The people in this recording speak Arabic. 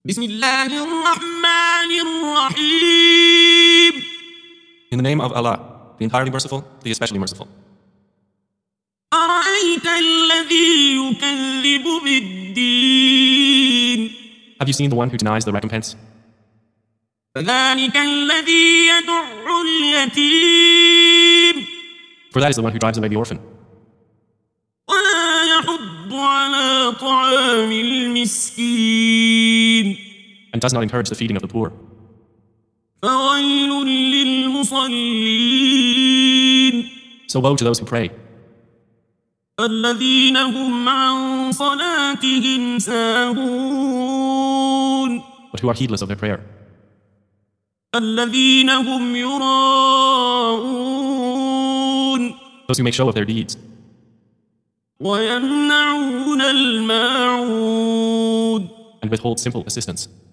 بسم الله الرحمن الرحيم. In the name of Allah, the entirely merciful, the especially merciful. أرأيت الذي يكذب بالدين Have you seen the one who denies the recompense? فذلك الذي يدع اليتيم For that is the one who drives away the orphan, ولا يحض على طعام المسكين and does not encourage the feeding of the poor. فويل للمصلين So woe to those who pray, الذين هم عن صلاتهم ساهون but who are heedless of their prayer, الذين هم يراءون those who make show of their deeds, ويمنعون الماعون and withhold simple assistance.